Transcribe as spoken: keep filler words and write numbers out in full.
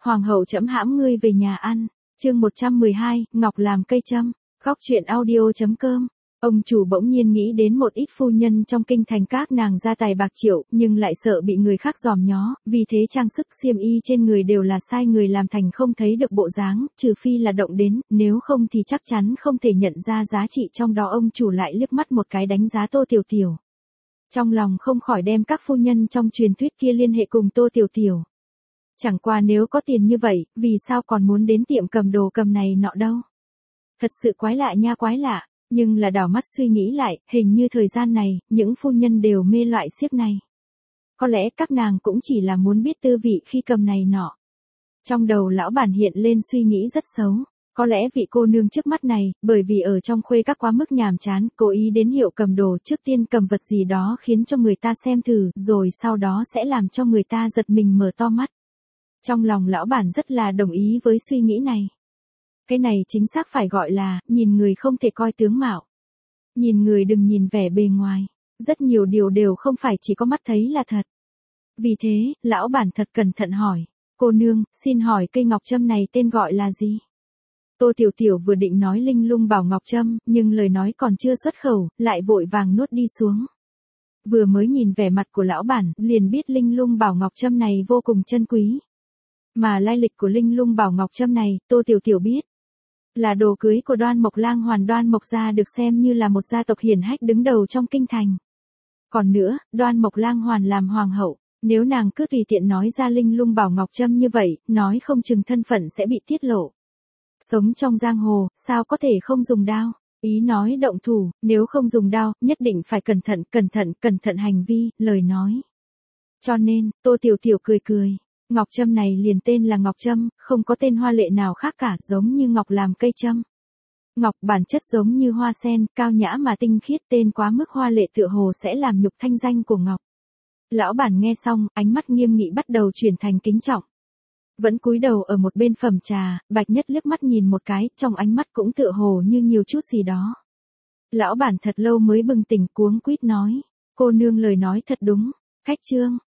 Hoàng hậu trẫm hãm ngươi về nhà ăn. Chương một trăm mười hai, Ngọc làm cây châm. Góc truyện audio chấm com. Ông chủ bỗng nhiên nghĩ đến một ít phu nhân trong kinh thành các nàng gia tài bạc triệu, nhưng lại sợ bị người khác dòm nhó, vì thế trang sức xiêm y trên người đều là sai người làm thành không thấy được bộ dáng, trừ phi là động đến, nếu không thì chắc chắn không thể nhận ra giá trị trong đó. Ông chủ lại liếc mắt một cái đánh giá Tô Tiểu Tiểu. Trong lòng không khỏi đem các phu nhân trong truyền thuyết kia liên hệ cùng Tô Tiểu Tiểu. Chẳng qua nếu có tiền như vậy, vì sao còn muốn đến tiệm cầm đồ cầm này nọ đâu? Thật sự quái lạ nha, quái lạ. Nhưng là đảo mắt suy nghĩ lại, hình như thời gian này, những phu nhân đều mê loại xiếc này. Có lẽ các nàng cũng chỉ là muốn biết tư vị khi cầm này nọ. Trong đầu lão bản hiện lên suy nghĩ rất xấu. Có lẽ vị cô nương trước mắt này, bởi vì ở trong khuê các quá mức nhàm chán, cố ý đến hiệu cầm đồ trước tiên cầm vật gì đó khiến cho người ta xem thử, rồi sau đó sẽ làm cho người ta giật mình mở to mắt. Trong lòng lão bản rất là đồng ý với suy nghĩ này. Cái này chính xác phải gọi là, nhìn người không thể coi tướng mạo. Nhìn người đừng nhìn vẻ bề ngoài. Rất nhiều điều đều không phải chỉ có mắt thấy là thật. Vì thế, lão bản thật cẩn thận hỏi. Cô nương, xin hỏi cây ngọc trâm này tên gọi là gì? Tô Tiểu Tiểu vừa định nói linh lung bảo ngọc trâm, nhưng lời nói còn chưa xuất khẩu, lại vội vàng nuốt đi xuống. Vừa mới nhìn vẻ mặt của lão bản, liền biết linh lung bảo ngọc trâm này vô cùng chân quý. Mà lai lịch của linh lung bảo ngọc trâm này, Tô Tiểu Tiểu biết. Là đồ cưới của Đoan Mộc Lang Hoàn. Đoan Mộc gia được xem như là một gia tộc hiển hách đứng đầu trong kinh thành. Còn nữa, Đoan Mộc Lang Hoàn làm hoàng hậu, nếu nàng cứ tùy tiện nói ra linh lung bảo ngọc trâm như vậy, nói không chừng thân phận sẽ bị tiết lộ. Sống trong giang hồ, sao có thể không dùng đao? Ý nói động thủ, nếu không dùng đao, nhất định phải cẩn thận, cẩn thận, cẩn thận hành vi, lời nói. Cho nên, Tô Tiểu Tiểu cười cười. Ngọc trâm này liền tên là ngọc trâm, không có tên hoa lệ nào khác cả, giống như ngọc làm cây trâm. Ngọc bản chất giống như hoa sen, cao nhã mà tinh khiết, tên quá mức hoa lệ tựa hồ sẽ làm nhục thanh danh của ngọc. Lão bản nghe xong, ánh mắt nghiêm nghị bắt đầu chuyển thành kính trọng. Vẫn cúi đầu ở một bên phẩm trà, Bạch Nhất liếc mắt nhìn một cái, trong ánh mắt cũng tựa hồ như nhiều chút gì đó. Lão bản thật lâu mới bừng tỉnh, cuống quýt nói, cô nương lời nói thật đúng. Khách trương,